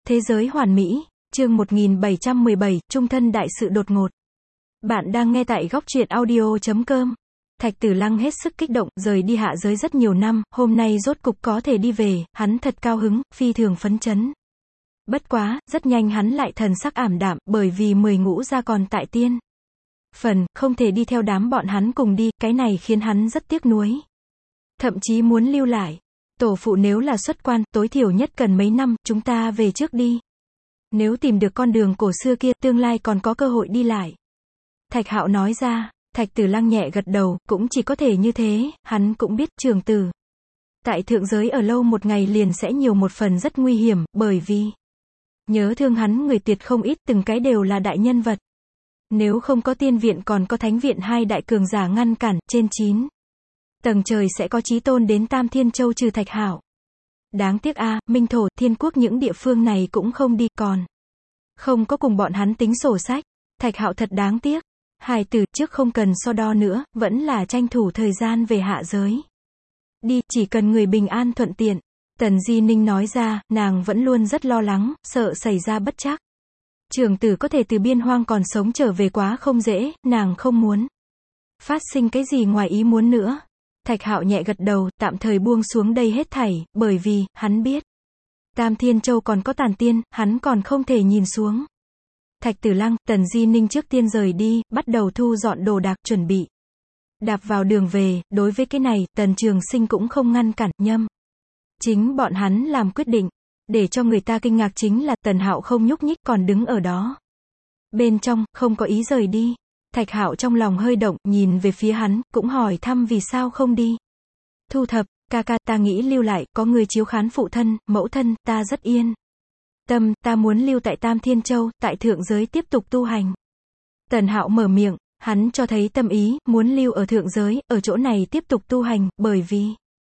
Thế giới hoàn mỹ, chương 1717, trung thân đại sự đột ngột. Bạn đang nghe tại góc truyện audio.com. Thạch Tử Lăng hết sức kích động, rời đi hạ giới rất nhiều năm, hôm nay rốt cục có thể đi về, hắn thật cao hứng, phi thường phấn chấn. Bất quá, rất nhanh hắn lại thần sắc ảm đạm, bởi vì 10 ngũ gia còn tại tiên phần, không thể đi theo đám bọn hắn cùng đi, cái này khiến hắn rất tiếc nuối. Thậm chí muốn lưu lại. Tổ phụ nếu là xuất quan, tối thiểu nhất cần mấy năm, chúng ta về trước đi. Nếu tìm được con đường cổ xưa kia, tương lai còn có cơ hội đi lại. Thạch Hạo nói ra. Thạch Tử Lăng nhẹ gật đầu, cũng chỉ có thể như thế, hắn cũng biết trường tử. Tại thượng giới ở lâu một ngày liền sẽ nhiều một phần rất nguy hiểm, bởi vì nhớ thương hắn người tuyệt không ít, từng cái đều là đại nhân vật. Nếu không có tiên viện còn có thánh viện hai đại cường giả ngăn cản, trên 9 tầng trời sẽ có chí tôn đến Tam Thiên Châu trừ Thạch Hạo. Đáng tiếc a, Minh Thổ, Thiên Quốc những địa phương này cũng không đi, còn không có cùng bọn hắn tính sổ sách. Thạch Hạo thật đáng tiếc. Hài tử, trước không cần so đo nữa, vẫn là tranh thủ thời gian về hạ giới. Đi, chỉ cần người bình an thuận tiện. Tần Di Ninh nói ra, nàng vẫn luôn rất lo lắng, sợ xảy ra bất trắc. Trường tử có thể từ biên hoang còn sống trở về quá không dễ, nàng không muốn phát sinh cái gì ngoài ý muốn nữa. Thạch Hạo nhẹ gật đầu, tạm thời buông xuống đây hết thảy, bởi vì, hắn biết. Tam Thiên Châu còn có tàn tiên, hắn còn không thể nhìn xuống. Thạch Tử Lăng, Tần Di Ninh trước tiên rời đi, bắt đầu thu dọn đồ đạc, chuẩn bị đạp vào đường về. Đối với cái này, Tần Trường Sinh cũng không ngăn cản, nhâm. Chính bọn hắn làm quyết định. Để cho người ta kinh ngạc chính là, Tần Hạo không nhúc nhích còn đứng ở đó. Bên trong, không có ý rời đi. Thạch Hạo trong lòng hơi động, nhìn về phía hắn, cũng hỏi thăm vì sao không đi. Thu thập, ca ca, ta nghĩ lưu lại, có người chiếu khán phụ thân, mẫu thân, ta rất yên tâm, ta muốn lưu tại Tam Thiên Châu, tại thượng giới tiếp tục tu hành. Tần Hạo mở miệng, hắn cho thấy tâm ý, muốn lưu ở thượng giới, ở chỗ này tiếp tục tu hành, bởi vì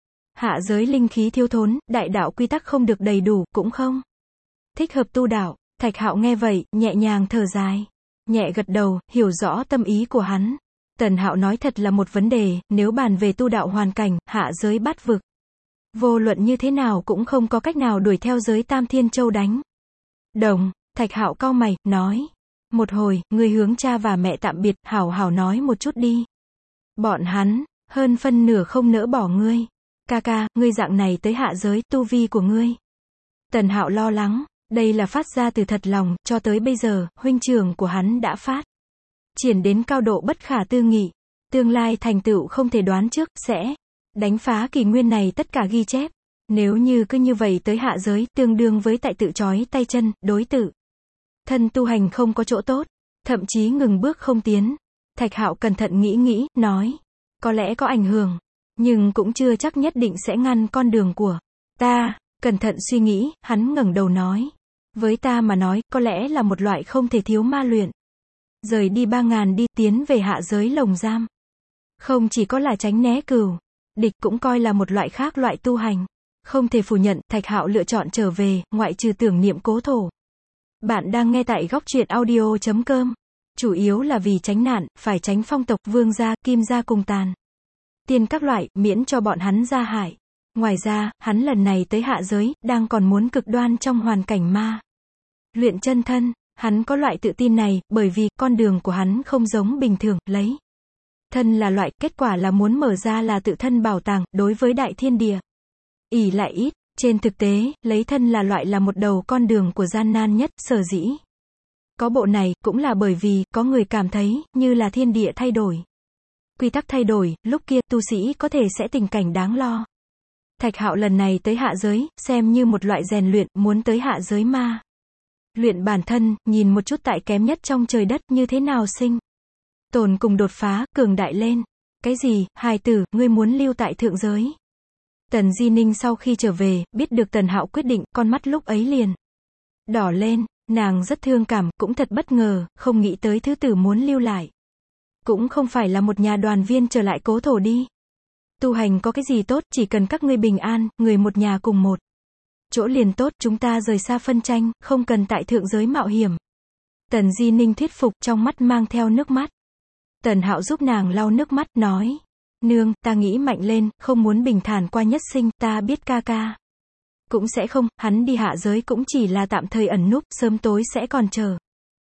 hạ giới linh khí thiếu thốn, đại đạo quy tắc không được đầy đủ, cũng không thích hợp tu đạo. Thạch Hạo nghe vậy, nhẹ nhàng thở dài, nhẹ gật đầu, hiểu rõ tâm ý của hắn. Tần Hạo nói thật là một vấn đề, nếu bàn về tu đạo hoàn cảnh, hạ giới bát vực, vô luận như thế nào cũng không có cách nào đuổi theo giới Tam Thiên Châu đánh đồng. Thạch Hạo cau mày, nói. Một hồi, ngươi hướng cha và mẹ tạm biệt, hảo hảo nói một chút đi. Bọn hắn, hơn phân nửa không nỡ bỏ ngươi. Ca ca, ngươi dạng này tới hạ giới, tu vi của ngươi. Tần Hạo lo lắng, đây là phát ra từ thật lòng, cho tới bây giờ, huynh trưởng của hắn đã phát triển đến cao độ bất khả tư nghị. Tương lai thành tựu không thể đoán trước, sẽ đánh phá kỷ nguyên này tất cả ghi chép. Nếu như cứ như vậy tới hạ giới, tương đương với tại tự trói tay chân, đối tự thân tu hành không có chỗ tốt, thậm chí ngừng bước không tiến. Thạch Hạo cẩn thận nghĩ, nói, có lẽ có ảnh hưởng, nhưng cũng chưa chắc nhất định sẽ ngăn con đường của ta. Cẩn thận suy nghĩ, hắn ngẩng đầu nói, với ta mà nói, có lẽ là một loại không thể thiếu ma luyện. Rời đi 3000 đi, tiến về hạ giới lồng giam. Không chỉ có là tránh né cừu địch, cũng coi là một loại khác loại tu hành. Không thể phủ nhận, Thạch Hạo lựa chọn trở về, ngoại trừ tưởng niệm cố thổ. Bạn đang nghe tại góc truyện audio.com. Chủ yếu là vì tránh nạn, phải tránh phong tộc, vương gia, kim gia cùng tàn tiên các loại, miễn cho bọn hắn ra hại. Ngoài ra, hắn lần này tới hạ giới, đang còn muốn cực đoan trong hoàn cảnh ma luyện chân thân. Hắn có loại tự tin này, bởi vì, con đường của hắn không giống bình thường, lấy thân là loại, kết quả là muốn mở ra là tự thân bảo tàng, đối với đại thiên địa ỷ lại ít. Trên thực tế, lấy thân là loại là một đầu con đường của gian nan nhất, sở dĩ có bộ này, cũng là bởi vì, có người cảm thấy, như là thiên địa thay đổi, quy tắc thay đổi, lúc kia, tu sĩ có thể sẽ tình cảnh đáng lo. Thạch Hạo lần này tới hạ giới, xem như một loại rèn luyện, muốn tới hạ giới ma luyện bản thân, nhìn một chút tại kém nhất trong trời đất, như thế nào sinh tồn cùng đột phá, cường đại lên. Cái gì, hài tử, ngươi muốn lưu tại thượng giới? Tần Di Ninh sau khi trở về, biết được Tần Hạo quyết định, con mắt lúc ấy liền đỏ lên, nàng rất thương cảm, cũng thật bất ngờ, không nghĩ tới thứ tử muốn lưu lại. Cũng không phải là một nhà đoàn viên trở lại cố thổ đi. Tu hành có cái gì tốt, chỉ cần các ngươi bình an, người một nhà cùng một chỗ liền tốt, chúng ta rời xa phân tranh, không cần tại thượng giới mạo hiểm. Tần Di Ninh thuyết phục, trong mắt mang theo nước mắt. Tần Hạo giúp nàng lau nước mắt, nói, nương, ta nghĩ mạnh lên, không muốn bình thản qua nhất sinh, ta biết ca ca Cũng sẽ không, hắn đi hạ giới cũng chỉ là tạm thời ẩn núp, sớm tối sẽ còn trở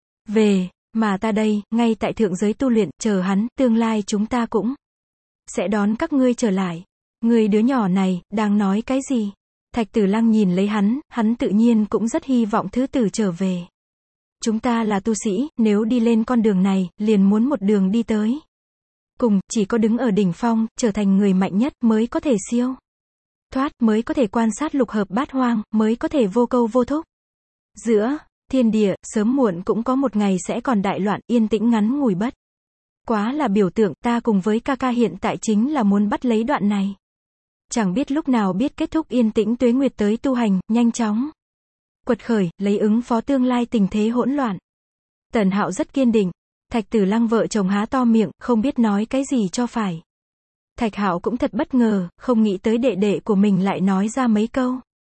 về, mà ta đây, ngay tại thượng giới tu luyện, chờ hắn, tương lai chúng ta cũng sẽ đón các ngươi trở lại. Ngươi đứa nhỏ này, đang nói cái gì? Thạch Tử Lăng nhìn lấy hắn tự nhiên cũng rất hy vọng thứ tử trở về. Chúng ta là tu sĩ, nếu đi lên con đường này, liền muốn một đường đi tới cùng, chỉ có đứng ở đỉnh phong, trở thành người mạnh nhất, mới có thể siêu thoát, mới có thể quan sát lục hợp bát hoang, mới có thể vô câu vô thúc. Giữa thiên địa, sớm muộn cũng có một ngày sẽ còn đại loạn, yên tĩnh ngắn ngủi bất quá là biểu tượng, ta cùng với ca ca hiện tại chính là muốn bắt lấy đoạn này. Chẳng biết lúc nào biết kết thúc yên tĩnh tuế nguyệt tới tu hành, nhanh chóng quật khởi, lấy ứng phó tương lai tình thế hỗn loạn. Tần Hạo rất kiên định. Thạch Tử Lăng vợ chồng há to miệng, không biết nói cái gì cho phải. Thạch Hạo cũng thật bất ngờ, không nghĩ tới đệ đệ của mình lại nói ra mấy câu.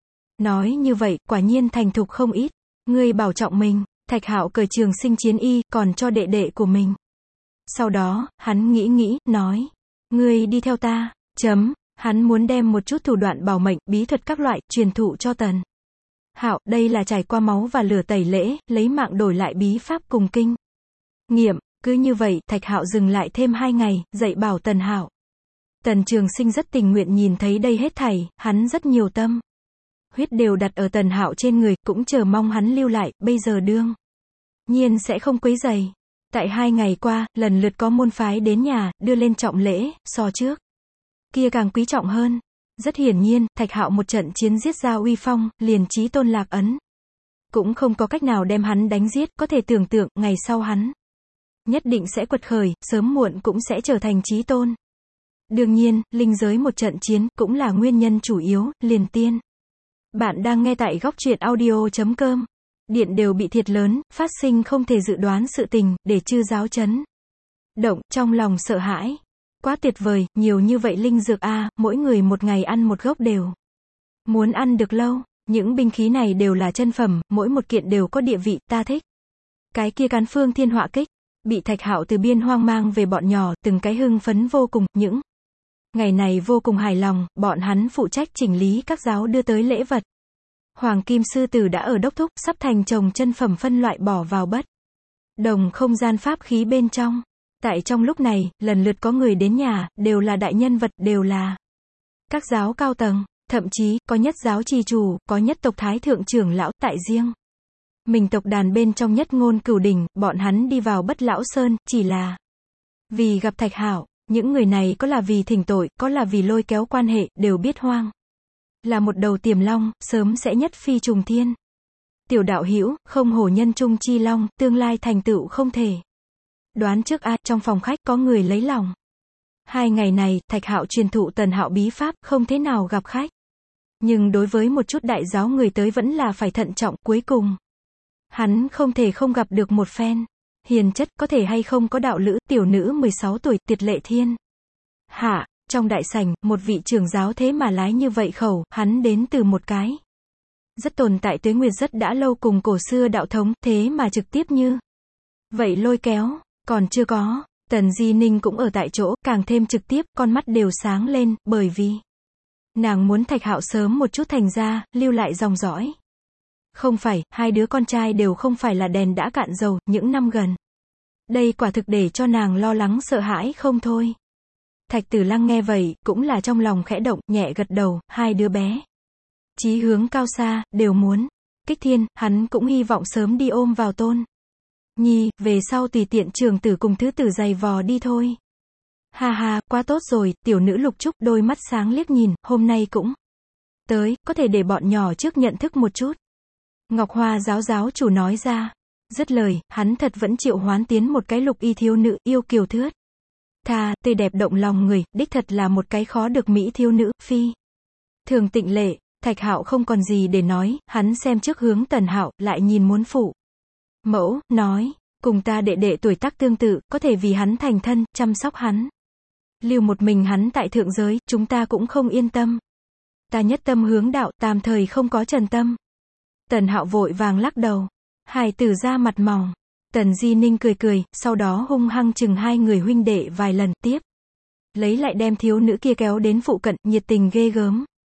Nói như vậy, quả nhiên thành thục không ít. Ngươi bảo trọng mình. Thạch Hạo cởi trường sinh chiến y, còn cho đệ đệ của mình. Sau đó, hắn nghĩ, nói. Ngươi đi theo ta. Hắn muốn đem một chút thủ đoạn bảo mệnh, bí thuật các loại, truyền thụ cho Tần Hạo, đây là trải qua máu và lửa tẩy lễ, lấy mạng đổi lại bí pháp cùng kinh nghiệm. Cứ như vậy, Thạch Hạo dừng lại thêm 2 ngày, dạy bảo Tần Hạo. Tần Trường Sinh rất tình nguyện nhìn thấy đây hết thảy, hắn rất nhiều tâm huyết đều đặt ở Tần Hạo trên người, cũng chờ mong hắn lưu lại, bây giờ đương nhiên sẽ không quấy rầy. Tại 2 ngày qua, lần lượt có môn phái đến nhà, đưa lên trọng lễ, so trước kia càng quý trọng hơn. Rất hiển nhiên, Thạch Hạo một trận chiến giết ra uy phong, liền chí tôn lạc ấn cũng không có cách nào đem hắn đánh giết, có thể tưởng tượng, ngày sau hắn nhất định sẽ quật khởi, sớm muộn cũng sẽ trở thành chí tôn. Đương nhiên, linh giới một trận chiến, cũng là nguyên nhân chủ yếu, liền tiên. Bạn đang nghe tại góc truyện audio.com. Điện đều bị thiệt lớn, phát sinh không thể dự đoán sự tình, để chư giáo chấn động, trong lòng sợ hãi. Quá tuyệt vời, nhiều như vậy linh dược a, mỗi người một ngày ăn một gốc đều muốn ăn được lâu. Những binh khí này đều là chân phẩm, mỗi một kiện đều có địa vị, ta thích. Cái kia Càn Phương Thiên Họa Kích, bị Thạch Hạo từ biên hoang mang về bọn nhỏ, từng cái hưng phấn vô cùng, những ngày này vô cùng hài lòng, bọn hắn phụ trách chỉnh lý các giáo đưa tới lễ vật. Hoàng Kim Sư Tử đã ở đốc thúc, sắp thành chồng chân phẩm phân loại bỏ vào bất đồng không gian pháp khí bên trong. Tại trong lúc này, lần lượt có người đến nhà, đều là đại nhân vật, đều là các giáo cao tầng, thậm chí, có nhất giáo trì chủ, có nhất tộc thái thượng trưởng lão, tại riêng mình tộc đàn bên trong nhất ngôn cửu đỉnh, bọn hắn đi vào Bất Lão Sơn, chỉ là vì gặp Thạch Hạo. Những người này có là vì thỉnh tội, có là vì lôi kéo quan hệ, đều biết hoang là một đầu tiềm long, sớm sẽ nhất phi trùng thiên. Tiểu đạo hữu, không hổ nhân trung chi long, tương lai thành tựu không thể đoán trước a. Trong phòng khách có người lấy lòng. 2 ngày này, Thạch Hạo truyền thụ Tần Hạo bí pháp, không thế nào gặp khách. Nhưng đối với một chút đại giáo người tới vẫn là phải thận trọng, cuối cùng hắn không thể không gặp được một phen hiền chất, có thể hay không có đạo lữ, tiểu nữ 16 tuổi, Tiệt Lệ Thiên Hạ. Trong đại sảnh, một vị trưởng giáo thế mà lái như vậy khẩu, hắn đến từ một cái rất tồn tại tuế nguyệt rất đã lâu cùng cổ xưa đạo thống, thế mà trực tiếp như vậy lôi kéo. Còn chưa có, Tần Di Ninh cũng ở tại chỗ, càng thêm trực tiếp, con mắt đều sáng lên, bởi vì nàng muốn Thạch Hạo sớm một chút thành ra, lưu lại dòng dõi. Không phải, 2 đứa con trai đều không phải là đèn đã cạn dầu, những năm gần đây quả thực để cho nàng lo lắng sợ hãi không thôi. Thạch Tử Lăng nghe vậy, cũng là trong lòng khẽ động, nhẹ gật đầu, 2 đứa bé chí hướng cao xa, đều muốn kích thiên, hắn cũng hy vọng sớm đi ôm vào tôn nhi, về sau tùy tiện trường tử cùng thứ tử giày vò đi thôi. Ha ha, quá tốt rồi. Tiểu nữ Lục Trúc đôi mắt sáng liếc nhìn, hôm nay cũng tới, có thể để bọn nhỏ trước nhận thức một chút. Ngọc Hoa giáo chủ nói ra. Dứt lời, hắn thật vẫn triệu hoán tiến một cái lục y thiếu nữ, yêu kiều thướt tha, tươi đẹp động lòng người, đích thật là một cái khó được mỹ thiếu nữ, phi thường tịnh lệ. Thạch Hạo không còn gì để nói, hắn xem trước hướng Tần Hạo, lại nhìn muốn phụ mẫu, nói, cùng ta đệ đệ tuổi tác tương tự, có thể vì hắn thành thân, chăm sóc hắn. Lưu một mình hắn tại thượng giới, chúng ta cũng không yên tâm. Ta nhất tâm hướng đạo, tạm thời không có trần tâm. Tần Hạo vội vàng lắc đầu. Hải tử ra mặt mỏng. Tần Di Ninh cười, sau đó hung hăng chừng 2 người huynh đệ vài lần, tiếp lấy lại đem thiếu nữ kia kéo đến phụ cận, nhiệt tình ghê gớm.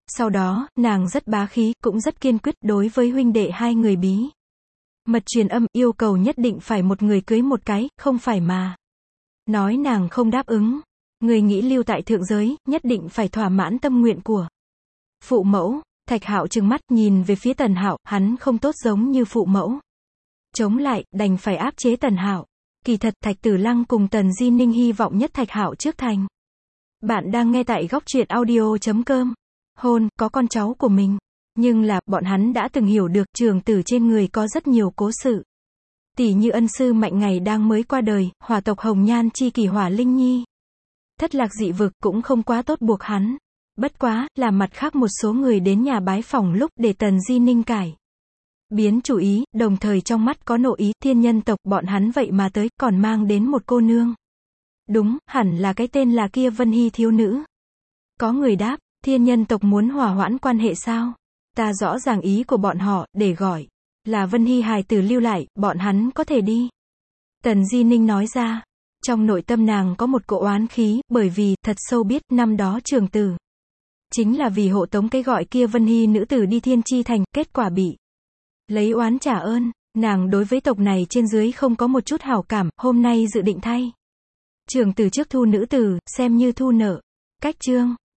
Sau đó, nàng rất bá khí, cũng rất kiên quyết đối với huynh đệ hai người Bí Mật truyền âm, yêu cầu nhất định phải một người cưới một cái, không phải mà. Nói nàng không đáp ứng. Người nghĩ lưu tại thượng giới, nhất định phải thỏa mãn tâm nguyện của phụ mẫu. Thạch Hạo trừng mắt nhìn về phía Tần Hạo, hắn không tốt giống như phụ mẫu. Chống lại, đành phải áp chế Tần Hạo. Kỳ thật Thạch Tử Lăng cùng Tần Di Ninh hy vọng nhất Thạch Hạo trước thành. Bạn đang nghe tại góc truyện audio.com. Hôn, có con cháu của mình. Nhưng là, bọn hắn đã từng hiểu được trường tử trên người có rất nhiều cố sự. Tỷ như ân sư Mạnh Ngày đang mới qua đời, hỏa tộc Hồng Nhan chi kỷ Hỏa Linh Nhi. Thất lạc dị vực cũng không quá tốt buộc hắn. Bất quá, là mặt khác một số người đến nhà bái phỏng lúc để Tần Di Ninh cải biến chủ ý, đồng thời trong mắt có nộ ý, thiên nhân tộc bọn hắn vậy mà tới, còn mang đến một cô nương. Đúng, hẳn là cái tên là kia Vân Hy thiếu nữ. Có người đáp, thiên nhân tộc muốn hòa hoãn quan hệ sao? Ta rõ ràng ý của bọn họ, để gọi là Vân Hy hài tử lưu lại, bọn hắn có thể đi. Tần Di Ninh nói ra, trong nội tâm nàng có một cỗ oán khí, bởi vì, thật sâu biết, năm đó trường tử chính là vì hộ tống cái gọi kia Vân Hy nữ tử đi Thiên Chi Thành, kết quả bị lấy oán trả ơn. Nàng đối với tộc này trên dưới không có một chút hảo cảm, hôm nay dự định thay trường tử trước thu nữ tử, xem như thu nợ. Cách chương